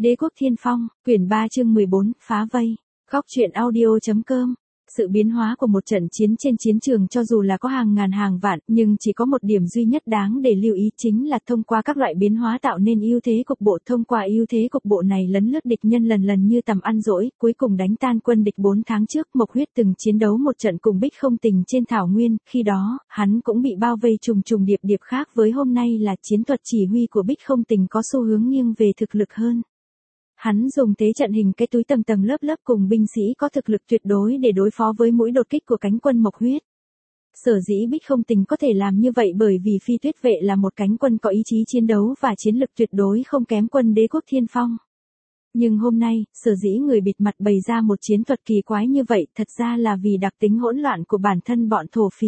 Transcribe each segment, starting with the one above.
Đế quốc Thiên Phong, quyển 3 chương 14, phá vây. Góc truyện audio.com. Sự biến hóa của một trận chiến trên chiến trường cho dù là có hàng ngàn hàng vạn, nhưng chỉ có một điểm duy nhất đáng để lưu ý chính là thông qua các loại biến hóa tạo nên ưu thế cục bộ. Thông qua ưu thế cục bộ này lấn lướt địch nhân lần lần như tầm ăn dỗi, cuối cùng đánh tan quân địch 4 tháng trước. Mộc Huyết từng chiến đấu một trận cùng Bích Không Tình trên thảo nguyên, khi đó, hắn cũng bị bao vây trùng trùng điệp điệp, khác với hôm nay là chiến thuật chỉ huy của Bích Không Tình có xu hướng nghiêng về thực lực hơn. Hắn dùng thế trận hình cái túi tầng tầng lớp lớp cùng binh sĩ có thực lực tuyệt đối để đối phó với mũi đột kích của cánh quân Mộc Huyết. Sở dĩ Bích Không Tình có thể làm như vậy bởi vì Phi Tuyết Vệ là một cánh quân có ý chí chiến đấu và chiến lực tuyệt đối không kém quân Đế quốc Thiên Phong. Nhưng hôm nay, sở dĩ người bịt mặt bày ra một chiến thuật kỳ quái như vậy thật ra là vì đặc tính hỗn loạn của bản thân bọn thổ phỉ.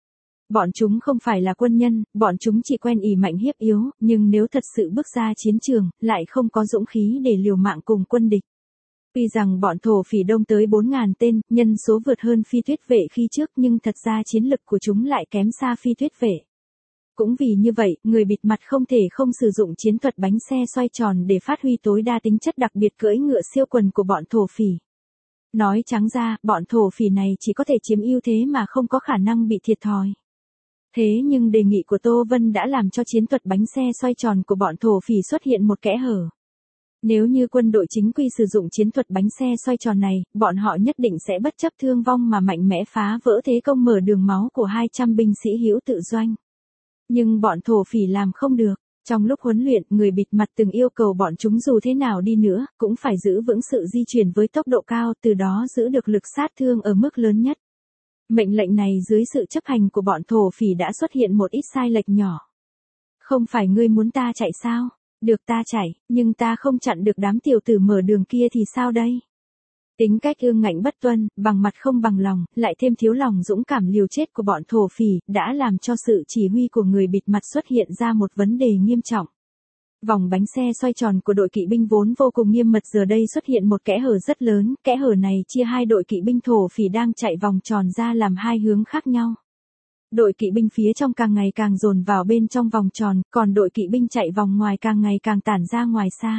Bọn chúng không phải là quân nhân, bọn chúng chỉ quen ỷ mạnh hiếp yếu, nhưng nếu thật sự bước ra chiến trường, lại không có dũng khí để liều mạng cùng quân địch. Tuy rằng bọn thổ phỉ đông tới 4.000 tên, nhân số vượt hơn Phi Tuyết Vệ khi trước, nhưng thật ra chiến lực của chúng lại kém xa Phi Tuyết Vệ. Cũng vì như vậy, người bịt mặt không thể không sử dụng chiến thuật bánh xe xoay tròn để phát huy tối đa tính chất đặc biệt cưỡi ngựa siêu quần của bọn thổ phỉ. Nói trắng ra, bọn thổ phỉ này chỉ có thể chiếm ưu thế mà không có khả năng bị thiệt thòi. Thế nhưng đề nghị của Tô Vân đã làm cho chiến thuật bánh xe xoay tròn của bọn thổ phỉ xuất hiện một kẽ hở. Nếu như quân đội chính quy sử dụng chiến thuật bánh xe xoay tròn này, bọn họ nhất định sẽ bất chấp thương vong mà mạnh mẽ phá vỡ thế công mở đường máu của 200 binh sĩ hữu tự doanh. Nhưng bọn thổ phỉ làm không được. Trong lúc huấn luyện, người bịt mặt từng yêu cầu bọn chúng dù thế nào đi nữa, cũng phải giữ vững sự di chuyển với tốc độ cao, từ đó giữ được lực sát thương ở mức lớn nhất. Mệnh lệnh này dưới sự chấp hành của bọn thổ phỉ đã xuất hiện một ít sai lệch nhỏ. Không phải ngươi muốn ta chạy sao? Được ta chạy, nhưng ta không chặn được đám tiểu tử mở đường kia thì sao đây? Tính cách ương ngạnh bất tuân, bằng mặt không bằng lòng, lại thêm thiếu lòng dũng cảm liều chết của bọn thổ phỉ, đã làm cho sự chỉ huy của người bịt mặt xuất hiện ra một vấn đề nghiêm trọng. Vòng bánh xe xoay tròn của đội kỵ binh vốn vô cùng nghiêm mật giờ đây xuất hiện một kẽ hở rất lớn, kẽ hở này chia hai đội kỵ binh thổ phỉ đang chạy vòng tròn ra làm hai hướng khác nhau. Đội kỵ binh phía trong càng ngày càng dồn vào bên trong vòng tròn, còn đội kỵ binh chạy vòng ngoài càng ngày càng tản ra ngoài xa.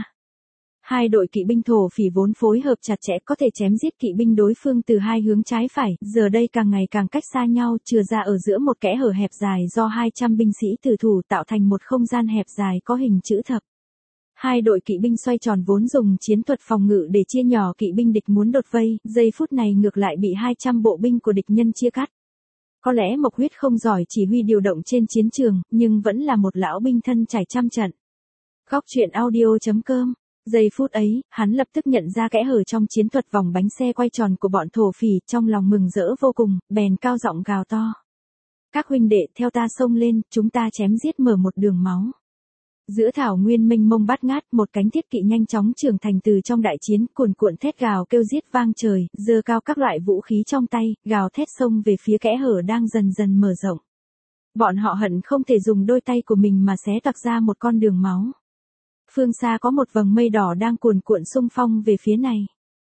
Hai đội kỵ binh thổ phỉ vốn phối hợp chặt chẽ có thể chém giết kỵ binh đối phương từ hai hướng trái phải, giờ đây càng ngày càng cách xa nhau, chừa ra ở giữa một kẽ hở hẹp dài do 200 binh sĩ tử thủ tạo thành một không gian hẹp dài có hình chữ thập. Hai đội kỵ binh xoay tròn vốn dùng chiến thuật phòng ngự để chia nhỏ kỵ binh địch muốn đột vây, giây phút này ngược lại bị 200 bộ binh của địch nhân chia cắt. Có lẽ Mộc Huyết không giỏi chỉ huy điều động trên chiến trường, nhưng vẫn là một lão binh thân trải trăm trận. Góc truyện audio.com. Giây phút ấy, hắn lập tức nhận ra kẽ hở trong chiến thuật vòng bánh xe quay tròn của bọn thổ phỉ, trong lòng mừng rỡ vô cùng, bèn cao giọng gào to. Các huynh đệ theo ta xông lên, chúng ta chém giết mở một đường máu. Giữa thảo nguyên mênh mông bát ngát, một cánh thiết kỵ nhanh chóng trưởng thành từ trong đại chiến, cuồn cuộn thét gào kêu giết vang trời, giơ cao các loại vũ khí trong tay, gào thét xông về phía kẽ hở đang dần dần mở rộng. Bọn họ hận không thể dùng đôi tay của mình mà xé toạc ra một con đường máu. Phương xa có một vầng mây đỏ đang cuồn cuộn xung phong về phía này.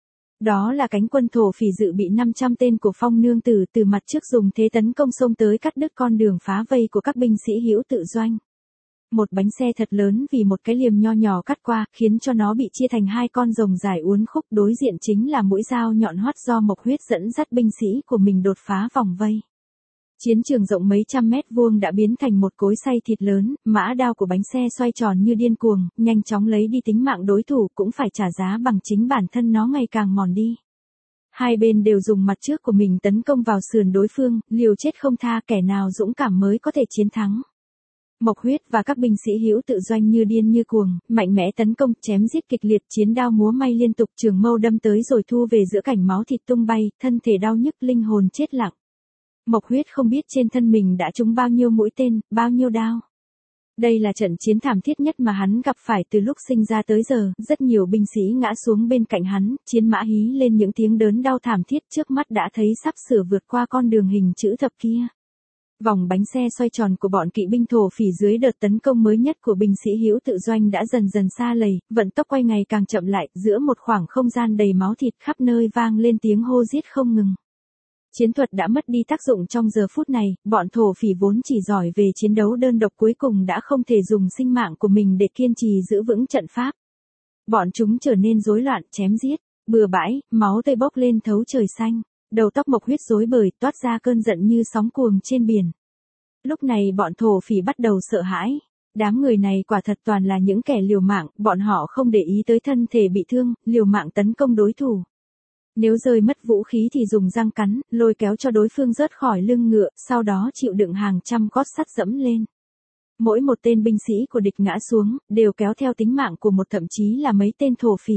Đó là cánh quân thổ phỉ dự bị 500 tên của Phong Nương Tử từ mặt trước dùng thế tấn công xông tới cắt đứt con đường phá vây của các binh sĩ hữu tự doanh. Một bánh xe thật lớn vì một cái liềm nho nhỏ cắt qua, khiến cho nó bị chia thành hai con rồng dài uốn khúc, đối diện chính là mũi dao nhọn hoắt do Mộc Huyết dẫn dắt binh sĩ của mình đột phá vòng vây. Chiến trường rộng mấy trăm mét vuông đã biến thành một cối xay thịt lớn, mã đao của bánh xe xoay tròn như điên cuồng, nhanh chóng lấy đi tính mạng đối thủ, cũng phải trả giá bằng chính bản thân nó ngày càng mòn đi. Hai bên đều dùng mặt trước của mình tấn công vào sườn đối phương, liều chết không tha, kẻ nào dũng cảm mới có thể chiến thắng. Mộc Huyết và các binh sĩ hữu tự doanh như điên như cuồng, mạnh mẽ tấn công, chém giết kịch liệt, chiến đao múa may liên tục, trường mâu đâm tới rồi thu về giữa cảnh máu thịt tung bay, thân thể đau nhức, linh hồn chết lặng. Mộc Huyết không biết trên thân mình đã trúng bao nhiêu mũi tên, bao nhiêu đao. Đây là trận chiến thảm thiết nhất mà hắn gặp phải từ lúc sinh ra tới giờ, rất nhiều binh sĩ ngã xuống bên cạnh hắn, chiến mã hí lên những tiếng đớn đau thảm thiết, trước mắt đã thấy sắp sửa vượt qua con đường hình chữ thập kia. Vòng bánh xe xoay tròn của bọn kỵ binh thổ phỉ dưới đợt tấn công mới nhất của binh sĩ hữu tự doanh đã dần dần xa lầy, vận tốc quay ngày càng chậm lại, giữa một khoảng không gian đầy máu thịt khắp nơi vang lên tiếng hô giết không ngừng. Chiến thuật đã mất đi tác dụng trong giờ phút này, bọn thổ phỉ vốn chỉ giỏi về chiến đấu đơn độc cuối cùng đã không thể dùng sinh mạng của mình để kiên trì giữ vững trận pháp. bọn chúng trở nên rối loạn, chém giết, bừa bãi, máu tươi bốc lên thấu trời xanh, đầu tóc Mộc Huyết rối bời, toát ra cơn giận như sóng cuồng trên biển. Lúc này bọn thổ phỉ bắt đầu sợ hãi. Đám người này quả thật toàn là những kẻ liều mạng, bọn họ không để ý tới thân thể bị thương, liều mạng tấn công đối thủ. Nếu rơi mất vũ khí thì dùng răng cắn, lôi kéo cho đối phương rớt khỏi lưng ngựa, sau đó chịu đựng hàng trăm cót sắt dẫm lên. Mỗi một tên binh sĩ của địch ngã xuống, đều kéo theo tính mạng của một thậm chí là mấy tên thổ phỉ.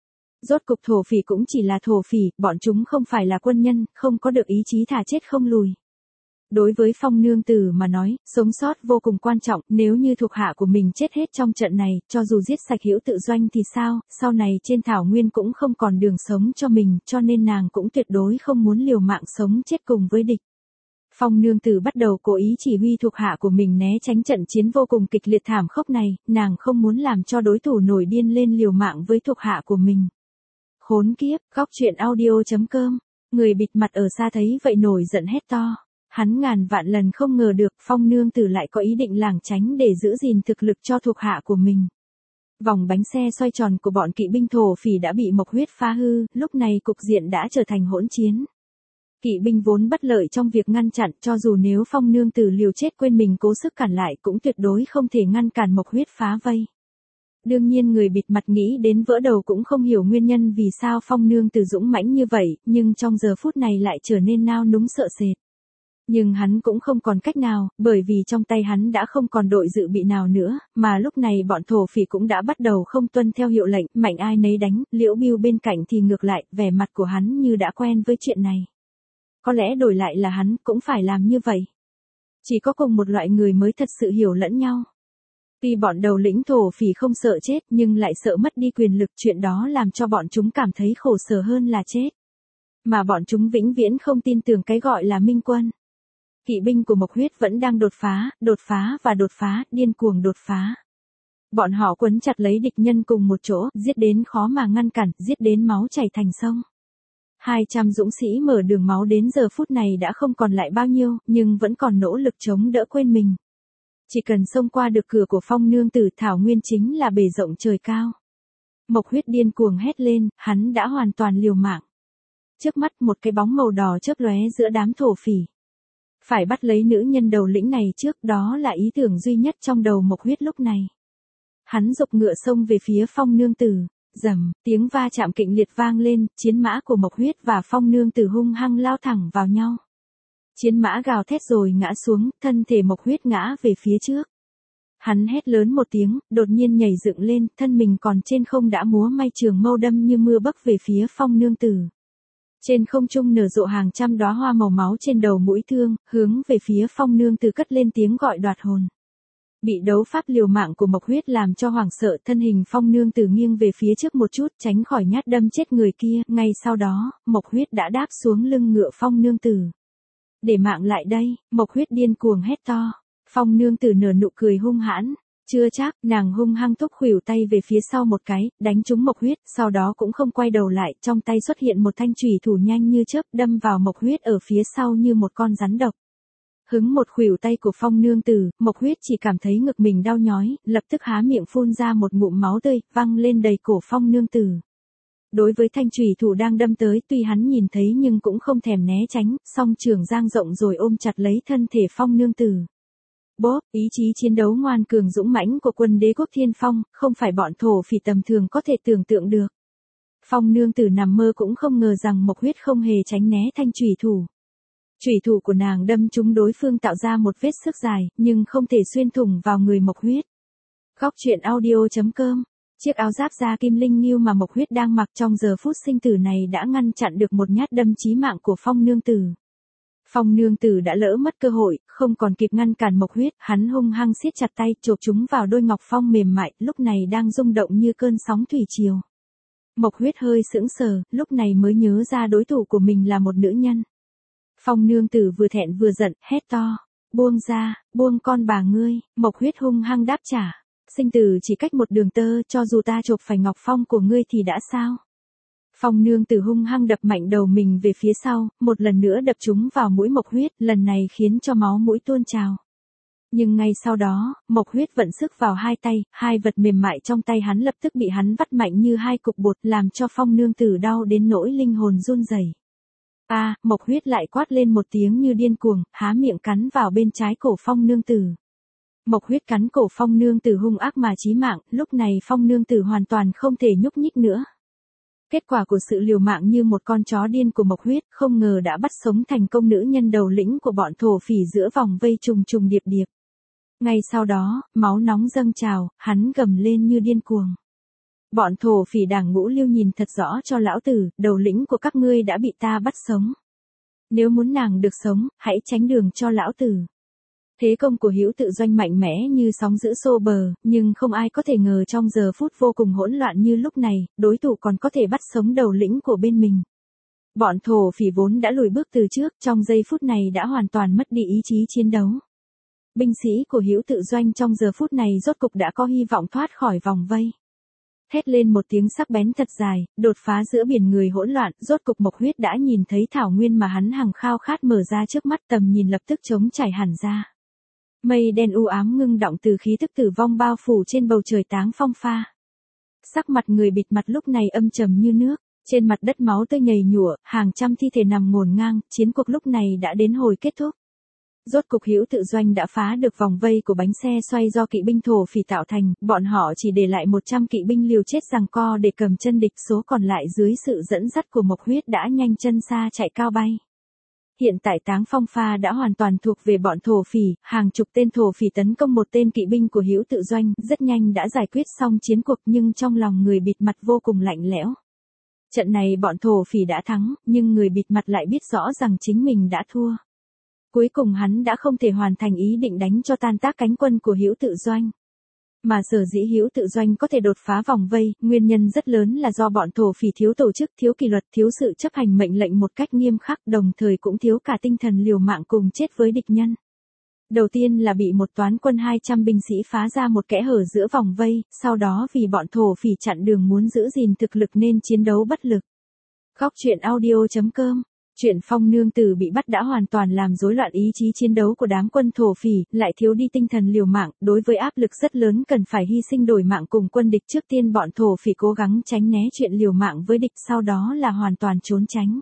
Rốt cục thổ phỉ cũng chỉ là thổ phỉ, bọn chúng không phải là quân nhân, không có được ý chí thà chết không lùi. Đối với Phong Nương Tử mà nói, sống sót vô cùng quan trọng, nếu như thuộc hạ của mình chết hết trong trận này, cho dù giết sạch Hữu Tự Doanh thì sao, sau này trên thảo nguyên cũng không còn đường sống cho mình, cho nên nàng cũng tuyệt đối không muốn liều mạng sống chết cùng với địch. Phong Nương Tử bắt đầu cố ý chỉ huy thuộc hạ của mình né tránh trận chiến vô cùng kịch liệt thảm khốc này, nàng không muốn làm cho đối thủ nổi điên lên liều mạng với thuộc hạ của mình. Khốn kiếp, góc truyện audio.com, người bịt mặt ở xa thấy vậy nổi giận hét to. Hắn ngàn vạn lần không ngờ được Phong Nương Tử lại có ý định lảng tránh để giữ gìn thực lực cho thuộc hạ của mình. Vòng bánh xe xoay tròn của bọn kỵ binh thổ phỉ đã bị Mộc Huyết phá hư, lúc này cục diện đã trở thành hỗn chiến. Kỵ binh vốn bất lợi trong việc ngăn chặn, cho dù nếu Phong Nương Tử liều chết quên mình cố sức cản lại cũng tuyệt đối không thể ngăn cản Mộc Huyết phá vây. Đương nhiên người bịt mặt nghĩ đến vỡ đầu cũng không hiểu nguyên nhân vì sao Phong Nương Tử dũng mãnh như vậy, nhưng trong giờ phút này lại trở nên nao núng sợ sệt. Nhưng hắn cũng không còn cách nào, bởi vì trong tay hắn đã không còn đội dự bị nào nữa, mà lúc này bọn thổ phỉ cũng đã bắt đầu không tuân theo hiệu lệnh, mạnh ai nấy đánh, Liễu Bưu bên cạnh thì ngược lại, vẻ mặt của hắn như đã quen với chuyện này. Có lẽ đổi lại là hắn cũng phải làm như vậy. Chỉ có cùng một loại người mới thật sự hiểu lẫn nhau. Tuy bọn đầu lĩnh thổ phỉ không sợ chết nhưng lại sợ mất đi quyền lực, chuyện đó làm cho bọn chúng cảm thấy khổ sở hơn là chết. Mà bọn chúng vĩnh viễn không tin tưởng cái gọi là minh quân. Kỵ binh của Mộc Huyết vẫn đang đột phá và đột phá, điên cuồng đột phá. Bọn họ quấn chặt lấy địch nhân cùng một chỗ, giết đến khó mà ngăn cản, giết đến máu chảy thành sông. 200 dũng sĩ mở đường máu đến giờ phút này đã không còn lại bao nhiêu, nhưng vẫn còn nỗ lực chống đỡ quên mình. Chỉ cần xông qua được cửa của Phong Nương Tử, thảo nguyên chính là bề rộng trời cao. Mộc Huyết điên cuồng hét lên, hắn đã hoàn toàn liều mạng. Trước mắt một cái bóng màu đỏ chớp lóe giữa đám thổ phỉ. Phải bắt lấy nữ nhân đầu lĩnh này trước, đó là ý tưởng duy nhất trong đầu Mộc Huyết lúc này. Hắn giục ngựa xông về phía Phong Nương Tử, rầm, tiếng va chạm kịch liệt vang lên, chiến mã của Mộc Huyết và Phong Nương Tử hung hăng lao thẳng vào nhau. Chiến mã gào thét rồi ngã xuống, thân thể Mộc Huyết ngã về phía trước. Hắn hét lớn một tiếng, đột nhiên nhảy dựng lên, thân mình còn trên không đã múa may trường mâu đâm như mưa bấc về phía Phong Nương Tử. Trên không trung nở rộ hàng trăm đóa hoa màu máu trên đầu mũi thương, hướng về phía Phong Nương Tử cất lên tiếng gọi đoạt hồn. Bị đấu pháp liều mạng của Mộc Huyết làm cho hoảng sợ, thân hình Phong Nương Tử nghiêng về phía trước một chút, tránh khỏi nhát đâm chết người kia, ngay sau đó, Mộc Huyết đã đáp xuống lưng ngựa Phong Nương Tử. Để mạng lại đây, Mộc Huyết điên cuồng hét to. Phong Nương Tử nở nụ cười hung hãn. Chưa chắc, nàng hung hăng thúc khuỷu tay về phía sau một cái, đánh trúng Mộc Huyết, sau đó cũng không quay đầu lại, trong tay xuất hiện một thanh chùy thủ nhanh như chớp đâm vào Mộc Huyết ở phía sau như một con rắn độc. Hứng một khuỷu tay của Phong Nương Tử, Mộc Huyết chỉ cảm thấy ngực mình đau nhói, lập tức há miệng phun ra một ngụm máu tươi, văng lên đầy cổ Phong Nương Tử. Đối với thanh chùy thủ đang đâm tới, tuy hắn nhìn thấy nhưng cũng không thèm né tránh, song trường giang rộng rồi ôm chặt lấy thân thể Phong Nương Tử. Bốp, ý chí chiến đấu ngoan cường dũng mãnh của quân Đế quốc Thiên Phong, không phải bọn thổ phỉ tầm thường có thể tưởng tượng được. Phong Nương Tử nằm mơ cũng không ngờ rằng Mộc Huyết không hề tránh né thanh chùy thủ. Chùy thủ của nàng đâm trúng đối phương tạo ra một vết xước dài, nhưng không thể xuyên thủng vào người Mộc Huyết. Góc truyện audio.com, chiếc áo giáp da kim linh ngưu mà Mộc Huyết đang mặc trong giờ phút sinh tử này đã ngăn chặn được một nhát đâm chí mạng của Phong Nương Tử. Phong Nương Tử đã lỡ mất cơ hội, không còn kịp ngăn cản Mộc Huyết, hắn hung hăng siết chặt tay, chộp chúng vào đôi ngọc phong mềm mại, lúc này đang rung động như cơn sóng thủy triều. Mộc Huyết hơi sững sờ, lúc này mới nhớ ra đối thủ của mình là một nữ nhân. Phong Nương Tử vừa thẹn vừa giận, hét to, buông ra, buông con bà ngươi. Mộc Huyết hung hăng đáp trả, sinh tử chỉ cách một đường tơ, cho dù ta chộp phải ngọc phong của ngươi thì đã sao? Phong Nương Tử hung hăng đập mạnh đầu mình về phía sau, một lần nữa đập chúng vào mũi Mộc Huyết, lần này khiến cho máu mũi tuôn trào. Nhưng ngay sau đó, Mộc Huyết vận sức vào hai tay, hai vật mềm mại trong tay hắn lập tức bị hắn vắt mạnh như hai cục bột làm cho Phong nương tử đau đến nỗi linh hồn run rẩy. Mộc Huyết lại quát lên một tiếng như điên cuồng, há miệng cắn vào bên trái cổ Phong nương tử. Mộc Huyết cắn cổ Phong nương tử hung ác mà chí mạng, lúc này Phong nương tử hoàn toàn không thể nhúc nhích nữa. Kết quả của sự liều mạng như một con chó điên của Mộc Huyết không ngờ đã bắt sống thành công nữ nhân đầu lĩnh của bọn thổ phỉ giữa vòng vây trùng trùng điệp điệp. Ngay sau đó, máu nóng dâng trào, hắn gầm lên như điên cuồng. Bọn thổ phỉ đảng Ngũ Liêu nhìn thật rõ cho lão tử, đầu lĩnh của các ngươi đã bị ta bắt sống. Nếu muốn nàng được sống, hãy tránh đường cho lão tử. Thế công của Hữu Tự Doanh mạnh mẽ như sóng dữ xô bờ, nhưng không ai có thể ngờ trong giờ phút vô cùng hỗn loạn như lúc này, đối thủ còn có thể bắt sống đầu lĩnh của bên mình. Bọn thổ phỉ vốn đã lùi bước từ trước, trong giây phút này đã hoàn toàn mất đi ý chí chiến đấu. Binh sĩ của Hữu Tự Doanh trong giờ phút này rốt cục đã có hy vọng thoát khỏi vòng vây. Hét lên một tiếng sắc bén thật dài, đột phá giữa biển người hỗn loạn, rốt cục Mộc Huyết đã nhìn thấy thảo nguyên mà hắn hằng khao khát mở ra trước mắt, tầm nhìn lập tức trống trải hẳn ra. Mây đen u ám ngưng đọng từ khí tức tử vong bao phủ trên bầu trời Táng Phong Pha. Sắc mặt người bịt mặt lúc này âm trầm như nước, trên mặt đất máu tươi nhầy nhụa, hàng trăm thi thể nằm ngổn ngang, chiến cuộc lúc này đã đến hồi kết thúc. Rốt cục Hữu Tự Doanh đã phá được vòng vây của bánh xe xoay do kỵ binh thổ phỉ tạo thành, bọn họ chỉ để lại 100 kỵ binh liều chết giằng co để cầm chân địch, số còn lại dưới sự dẫn dắt của Mộc Huyết đã nhanh chân xa chạy cao bay. Hiện tại Táng Phong Pha đã hoàn toàn thuộc về bọn thổ phỉ, hàng chục tên thổ phỉ tấn công một tên kỵ binh của Hữu Tự Doanh, rất nhanh đã giải quyết xong chiến cuộc nhưng trong lòng người bịt mặt vô cùng lạnh lẽo. Trận này bọn thổ phỉ đã thắng, nhưng người bịt mặt lại biết rõ rằng chính mình đã thua. Cuối cùng hắn đã không thể hoàn thành ý định đánh cho tan tác cánh quân của Hữu Tự Doanh. Mà sở dĩ Hữu Tự Doanh có thể đột phá vòng vây, nguyên nhân rất lớn là do bọn thổ phỉ thiếu tổ chức, thiếu kỷ luật, thiếu sự chấp hành mệnh lệnh một cách nghiêm khắc, đồng thời cũng thiếu cả tinh thần liều mạng cùng chết với địch nhân. Đầu tiên là bị một toán quân 200 binh sĩ phá ra một kẽ hở giữa vòng vây, sau đó vì bọn thổ phỉ chặn đường muốn giữ gìn thực lực nên chiến đấu bất lực. Góc truyện audio.com. Chuyện Phong nương tử bị bắt đã hoàn toàn làm rối loạn ý chí chiến đấu của đám quân thổ phỉ, lại thiếu đi tinh thần liều mạng, đối với áp lực rất lớn cần phải hy sinh đổi mạng cùng quân địch. Trước tiên bọn thổ phỉ cố gắng tránh né chuyện liều mạng với địch, sau đó là hoàn toàn trốn tránh.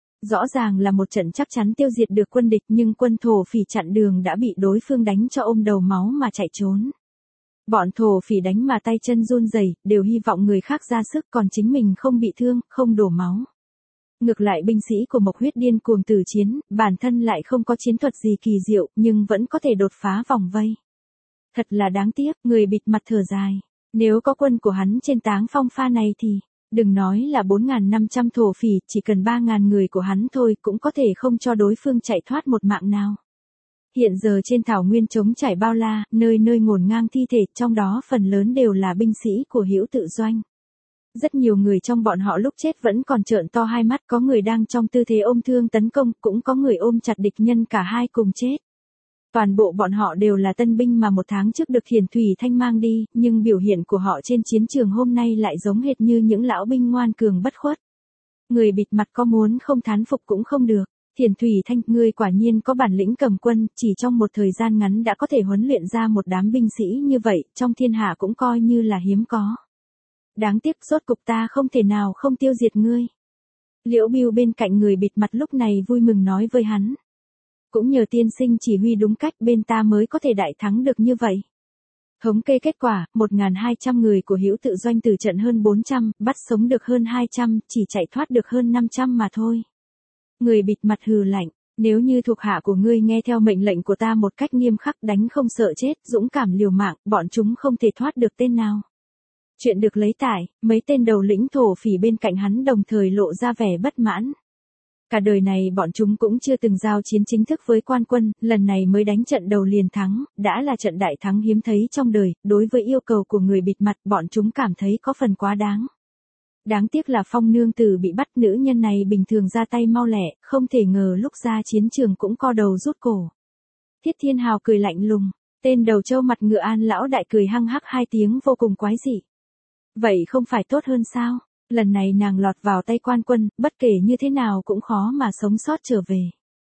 Rõ ràng là một trận chắc chắn tiêu diệt được quân địch, nhưng quân thổ phỉ chặn đường đã bị đối phương đánh cho ôm đầu máu mà chạy trốn. Bọn thổ phỉ đánh mà tay chân run rẩy, đều hy vọng người khác ra sức còn chính mình không bị thương, không đổ máu. Ngược lại binh sĩ của Mộc Huyết điên cuồng tử chiến, bản thân lại không có chiến thuật gì kỳ diệu, nhưng vẫn có thể đột phá vòng vây. Thật là đáng tiếc, người bịt mặt thở dài. Nếu có quân của hắn trên Táng Phong Pha này thì, đừng nói là 4.500 thổ phỉ, chỉ cần 3.000 người của hắn thôi cũng có thể không cho đối phương chạy thoát một mạng nào. Hiện giờ trên thảo nguyên trống trải bao la, nơi nơi ngổn ngang thi thể, trong đó phần lớn đều là binh sĩ của Hữu Tự Doanh. Rất nhiều người trong bọn họ lúc chết vẫn còn trợn to hai mắt, có người đang trong tư thế ôm thương tấn công, cũng có người ôm chặt địch nhân cả hai cùng chết. Toàn bộ bọn họ đều là tân binh mà một tháng trước được Thiền Thủy Thanh mang đi, nhưng biểu hiện của họ trên chiến trường hôm nay lại giống hệt như những lão binh ngoan cường bất khuất. Người bịt mặt có muốn không thán phục cũng không được. Thiền Thủy Thanh, ngươi quả nhiên có bản lĩnh cầm quân, chỉ trong một thời gian ngắn đã có thể huấn luyện ra một đám binh sĩ như vậy, trong thiên hạ cũng coi như là hiếm có. Đáng tiếc rốt cục ta không thể nào không tiêu diệt ngươi. Liễu Bưu bên cạnh người bịt mặt lúc này vui mừng nói với hắn. Cũng nhờ tiên sinh chỉ huy đúng cách bên ta mới có thể đại thắng được như vậy. Thống kê kết quả, 1.200 người của Hữu Tự Doanh từ trận hơn 400, bắt sống được hơn 200, chỉ chạy thoát được hơn 500 mà thôi. Người bịt mặt hừ lạnh, nếu như thuộc hạ của ngươi nghe theo mệnh lệnh của ta một cách nghiêm khắc, đánh không sợ chết, dũng cảm liều mạng, bọn chúng không thể thoát được tên nào. Chuyện được lấy tải, mấy tên đầu lĩnh thổ phỉ bên cạnh hắn đồng thời lộ ra vẻ bất mãn. Cả đời này bọn chúng cũng chưa từng giao chiến chính thức với quan quân, lần này mới đánh trận đầu liền thắng, đã là trận đại thắng hiếm thấy trong đời, đối với yêu cầu của người bịt mặt bọn chúng cảm thấy có phần quá đáng. Đáng tiếc là Phong nương tử bị bắt, nữ nhân này bình thường ra tay mau lẹ, không thể ngờ lúc ra chiến trường cũng co đầu rút cổ. Thiết Thiên Hào cười lạnh lùng, tên đầu trâu mặt ngựa An lão đại cười hăng hắc hai tiếng vô cùng quái dị. Vậy không phải tốt hơn sao? Lần này nàng lọt vào tay quan quân, bất kể như thế nào cũng khó mà sống sót trở về.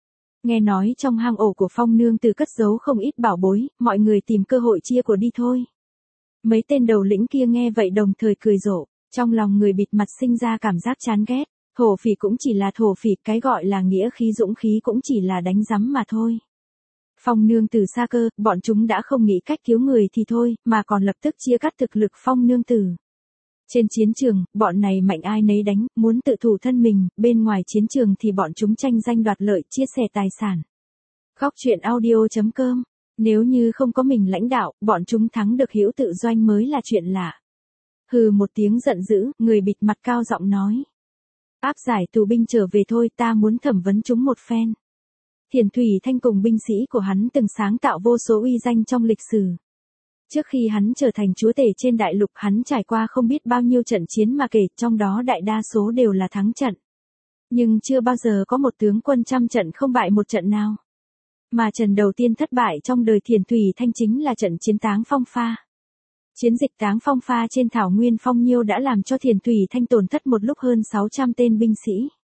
Nghe nói trong hang ổ của Phong nương tử cất giấu không ít bảo bối, mọi người tìm cơ hội chia của đi thôi. Mấy tên đầu lĩnh kia nghe vậy đồng thời cười rộ, trong lòng người bịt mặt sinh ra cảm giác chán ghét. Thổ phỉ cũng chỉ là thổ phỉ, cái gọi là nghĩa khí dũng khí cũng chỉ là đánh rắm mà thôi. Phong nương tử xa cơ, bọn chúng đã không nghĩ cách cứu người thì thôi, mà còn lập tức chia cắt thực lực Phong nương tử. Trên chiến trường, bọn này mạnh ai nấy đánh, muốn tự thủ thân mình, bên ngoài chiến trường thì bọn chúng tranh danh đoạt lợi, chia sẻ tài sản. Góc truyện audio.com. Nếu như không có mình lãnh đạo, bọn chúng thắng được hữu tự doanh mới là chuyện lạ. Hừ một tiếng giận dữ, người bịt mặt cao giọng nói. Áp giải tù binh trở về thôi, ta muốn thẩm vấn chúng một phen. Thiền Thủy Thanh cùng binh sĩ của hắn từng sáng tạo vô số uy danh trong lịch sử. Trước khi hắn trở thành chúa tể trên đại lục, hắn trải qua không biết bao nhiêu trận chiến mà kể, trong đó đại đa số đều là thắng trận. Nhưng chưa bao giờ có một tướng quân trăm trận không bại một trận nào. Mà trận đầu tiên thất bại trong đời Thiền Thủy Thanh chính là trận chiến Táng Phong Pha. Chiến dịch Táng Phong Pha trên thảo nguyên Phong Nhiêu đã làm cho Thiền Thủy Thanh tổn thất một lúc hơn 600 tên binh sĩ.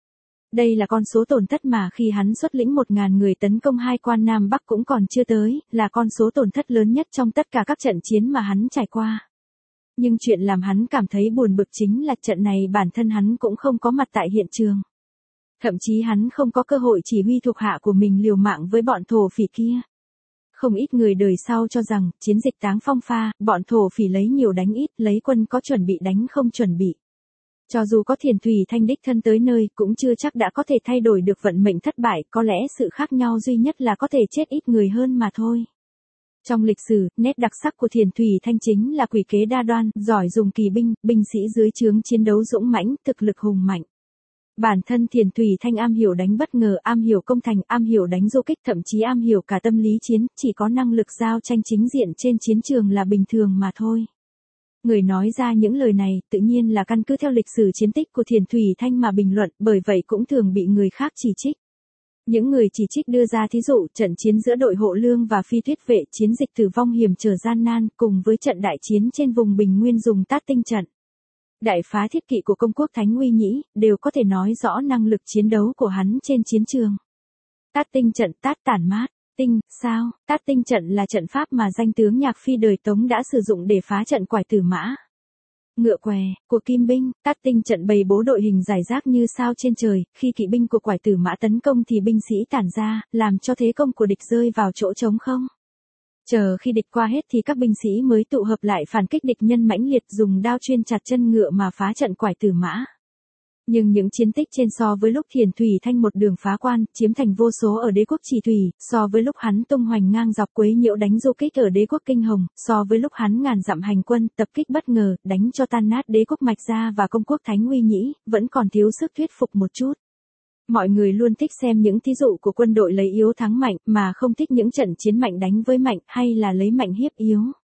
Đây là con số tổn thất mà khi hắn xuất lĩnh 1.000 người tấn công hai quan Nam Bắc cũng còn chưa tới, là con số tổn thất lớn nhất trong tất cả các trận chiến mà hắn trải qua. Nhưng chuyện làm hắn cảm thấy buồn bực chính là trận này bản thân hắn cũng không có mặt tại hiện trường. Thậm chí hắn không có cơ hội chỉ huy thuộc hạ của mình liều mạng với bọn thổ phỉ kia. Không ít người đời sau cho rằng, chiến dịch Táng Phong Pha, bọn thổ phỉ lấy nhiều đánh ít, lấy quân có chuẩn bị đánh không chuẩn bị. Cho dù có Thiền Thủy Thanh đích thân tới nơi, cũng chưa chắc đã có thể thay đổi được vận mệnh thất bại, có lẽ sự khác nhau duy nhất là có thể chết ít người hơn mà thôi. Trong lịch sử, nét đặc sắc của Thiền Thủy Thanh chính là quỷ kế đa đoan, giỏi dùng kỳ binh, binh sĩ dưới trướng chiến đấu dũng mãnh, thực lực hùng mạnh. Bản thân Thiền Thủy Thanh am hiểu đánh bất ngờ, am hiểu công thành, am hiểu đánh du kích, thậm chí am hiểu cả tâm lý chiến, chỉ có năng lực giao tranh chính diện trên chiến trường là bình thường mà thôi. Người nói ra những lời này, tự nhiên là căn cứ theo lịch sử chiến tích của Thiền Thủy Thanh mà bình luận, bởi vậy cũng thường bị người khác chỉ trích. Những người chỉ trích đưa ra thí dụ, trận chiến giữa đội hộ lương và phi tuyết vệ, chiến dịch tử vong hiểm trở gian nan, cùng với trận đại chiến trên vùng Bình Nguyên dùng Tát Tinh trận. Đại phá thiết kỵ của công quốc Thánh Uy Nhĩ, đều có thể nói rõ năng lực chiến đấu của hắn trên chiến trường. Tát Tinh trận, tát tản mát, tinh, sao, Tát Tinh trận là trận pháp mà danh tướng Nhạc Phi đời Tống đã sử dụng để phá trận Quải Tử Mã. Ngựa què, của Kim binh, Tát Tinh trận bày bố đội hình rải rác như sao trên trời, khi kỵ binh của Quải Tử Mã tấn công thì binh sĩ tản ra, làm cho thế công của địch rơi vào chỗ trống không. Chờ khi địch qua hết thì các binh sĩ mới tụ hợp lại phản kích địch nhân mãnh liệt, dùng đao chuyên chặt chân ngựa mà phá trận Quải Tử Mã. Nhưng những chiến tích trên so với lúc Thiền Thủy Thanh một đường phá quan, chiếm thành vô số ở đế quốc Trì Thủy, so với lúc hắn tung hoành ngang dọc quấy nhiễu đánh du kích ở đế quốc Kinh Hồng, so với lúc hắn ngàn dặm hành quân, tập kích bất ngờ, đánh cho tan nát đế quốc Mạch Gia và công quốc Thánh Uy Nhĩ, vẫn còn thiếu sức thuyết phục một chút. Mọi người luôn thích xem những thí dụ của quân đội lấy yếu thắng mạnh, mà không thích những trận chiến mạnh đánh với mạnh, hay là lấy mạnh hiếp yếu.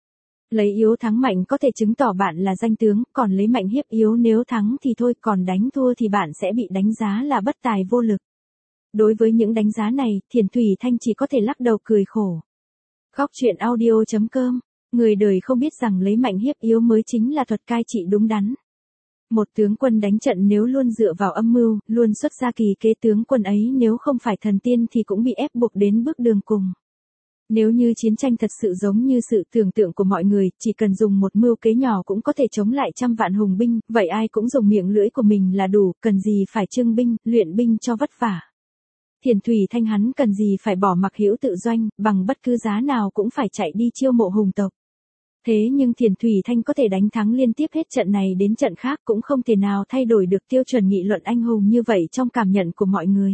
Lấy yếu thắng mạnh có thể chứng tỏ bạn là danh tướng, còn lấy mạnh hiếp yếu nếu thắng thì thôi, còn đánh thua thì bạn sẽ bị đánh giá là bất tài vô lực. Đối với những đánh giá này, Thiền Thủy Thanh chỉ có thể lắc đầu cười khổ. Góc truyện audio.com. Người đời không biết rằng lấy mạnh hiếp yếu mới chính là thuật cai trị đúng đắn. Một tướng quân đánh trận nếu luôn dựa vào âm mưu, luôn xuất ra kỳ kế, tướng quân ấy nếu không phải thần tiên thì cũng bị ép buộc đến bước đường cùng. Nếu như chiến tranh thật sự giống như sự tưởng tượng của mọi người, chỉ cần dùng một mưu kế nhỏ cũng có thể chống lại trăm vạn hùng binh, vậy ai cũng dùng miệng lưỡi của mình là đủ, cần gì phải trưng binh, luyện binh cho vất vả. Thiền Thủy Thanh hắn cần gì phải bỏ mặc hữu tự doanh, bằng bất cứ giá nào cũng phải chạy đi chiêu mộ hùng tộc. Thế nhưng Thiền Thủy Thanh có thể đánh thắng liên tiếp hết trận này đến trận khác, cũng không thể nào thay đổi được tiêu chuẩn nghị luận anh hùng như vậy trong cảm nhận của mọi người.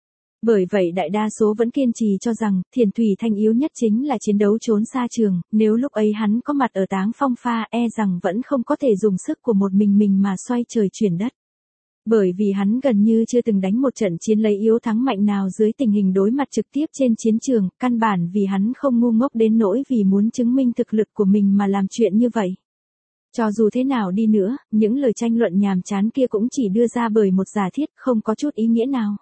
Bởi vậy đại đa số vẫn kiên trì cho rằng, Thiền Thủy Thanh yếu nhất chính là chiến đấu trốn xa trường, nếu lúc ấy hắn có mặt ở Táng Phong Pha rằng vẫn không có thể dùng sức của một mình mà xoay trời chuyển đất. Bởi vì hắn gần như chưa từng đánh một trận chiến lấy yếu thắng mạnh nào dưới tình hình đối mặt trực tiếp trên chiến trường, căn bản vì hắn không ngu ngốc đến nỗi vì muốn chứng minh thực lực của mình mà làm chuyện như vậy. Cho dù thế nào đi nữa, những lời tranh luận nhàm chán kia cũng chỉ đưa ra bởi một giả thiết, không có chút ý nghĩa nào.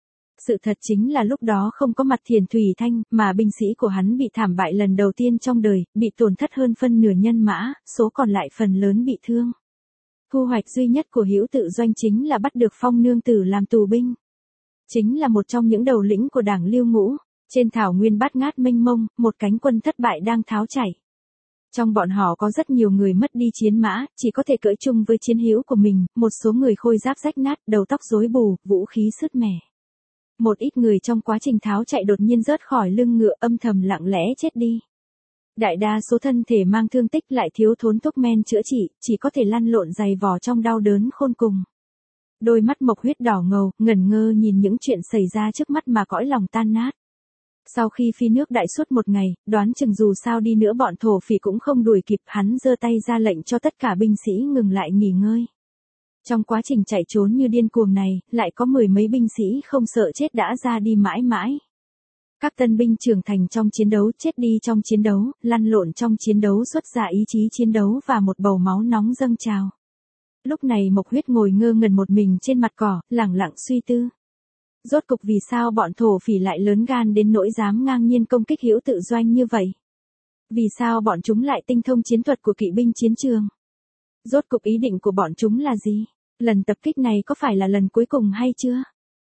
Sự thật chính là lúc đó không có mặt Thiền Thủy Thanh, mà binh sĩ của hắn bị thảm bại lần đầu tiên trong đời, bị tổn thất hơn phân nửa nhân mã, số còn lại phần lớn bị thương. Thu hoạch duy nhất của hữu tự doanh chính là bắt được Phong nương tử làm tù binh. chính là một trong những đầu lĩnh của đảng Lưu Ngũ. Trên thảo nguyên bát ngát mênh mông, một cánh quân thất bại đang tháo chạy. Trong bọn họ có rất nhiều người mất đi chiến mã, chỉ có thể cưỡi chung với chiến hữu của mình, một số người khôi giáp rách nát, đầu tóc rối bù, vũ khí sứt mẻ. Một ít người trong quá trình tháo chạy đột nhiên rớt khỏi lưng ngựa, âm thầm lặng lẽ chết đi. Đại đa số thân thể mang thương tích lại thiếu thốn thuốc men chữa trị, chỉ có thể lăn lộn giày vò trong đau đớn khôn cùng. Đôi mắt Mộc Huyết đỏ ngầu, ngẩn ngơ nhìn những chuyện xảy ra trước mắt mà cõi lòng tan nát. Sau khi phi nước đại suốt một ngày, đoán chừng dù sao đi nữa bọn thổ phỉ cũng không đuổi kịp, hắn giơ tay ra lệnh cho tất cả binh sĩ ngừng lại nghỉ ngơi. Trong quá trình chạy trốn như điên cuồng này, lại có 10 mấy binh sĩ không sợ chết đã ra đi mãi mãi. Các tân binh trưởng thành trong chiến đấu, chết đi trong chiến đấu, lăn lộn trong chiến đấu, xuất ra ý chí chiến đấu và một bầu máu nóng dâng trào. Lúc này Mộc Huyết ngồi ngơ ngẩn một mình trên mặt cỏ, lẳng lặng suy tư. Rốt cục vì sao bọn thổ phỉ lại lớn gan đến nỗi dám ngang nhiên công kích Hữu Tự Doanh như vậy? Vì sao bọn chúng lại tinh thông chiến thuật của kỵ binh chiến trường? Rốt cục ý định của bọn chúng là gì? Lần tập kích này có phải là lần cuối cùng hay chưa?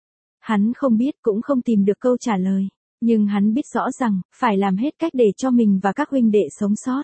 Hắn không biết, cũng không tìm được câu trả lời. Nhưng hắn biết rõ rằng, phải làm hết cách để cho mình và các huynh đệ sống sót.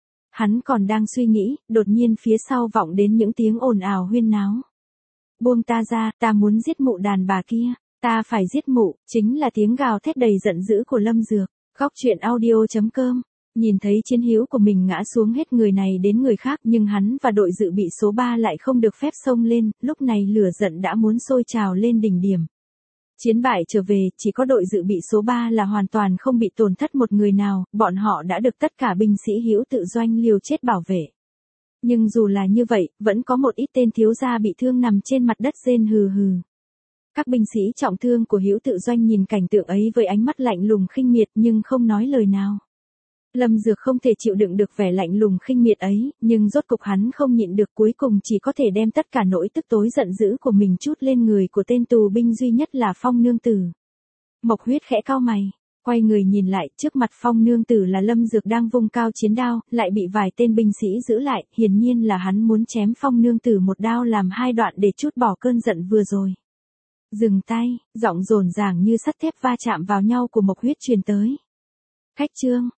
Hắn còn đang suy nghĩ, đột nhiên phía sau vọng đến những tiếng ồn ào huyên náo. Buông ta ra, ta muốn giết mụ đàn bà kia, ta phải giết mụ, chính là tiếng gào thét đầy giận dữ của Lâm Dược. Góc truyện audio.com. Nhìn thấy chiến hữu của mình ngã xuống hết người này đến người khác, nhưng hắn và đội dự bị số 3 lại không được phép xông lên, lúc này lửa giận đã muốn sôi trào lên đỉnh điểm. Chiến bại trở về, chỉ có đội dự bị số 3 là hoàn toàn không bị tổn thất một người nào, bọn họ đã được tất cả binh sĩ Hữu Tự Doanh liều chết bảo vệ. Nhưng dù là như vậy, vẫn có một ít tên thiếu gia bị thương nằm trên mặt đất rên hừ hừ. Các binh sĩ trọng thương của Hữu Tự Doanh nhìn cảnh tượng ấy với ánh mắt lạnh lùng khinh miệt nhưng không nói lời nào. Lâm Dược không thể chịu đựng được vẻ lạnh lùng khinh miệt ấy, nhưng rốt cục hắn không nhịn được, cuối cùng chỉ có thể đem tất cả nỗi tức tối giận dữ của mình trút lên người của tên tù binh duy nhất là Phong Nương Tử. Mộc Huyết khẽ cau mày, quay người nhìn lại, trước mặt Phong Nương Tử là Lâm Dược đang vung cao chiến đao, lại bị vài tên binh sĩ giữ lại, hiển nhiên là hắn muốn chém Phong Nương Tử một đao làm hai đoạn để trút bỏ cơn giận vừa rồi. Dừng tay, giọng rồn ràng như sắt thép va chạm vào nhau của Mộc Huyết truyền tới. Khách trương,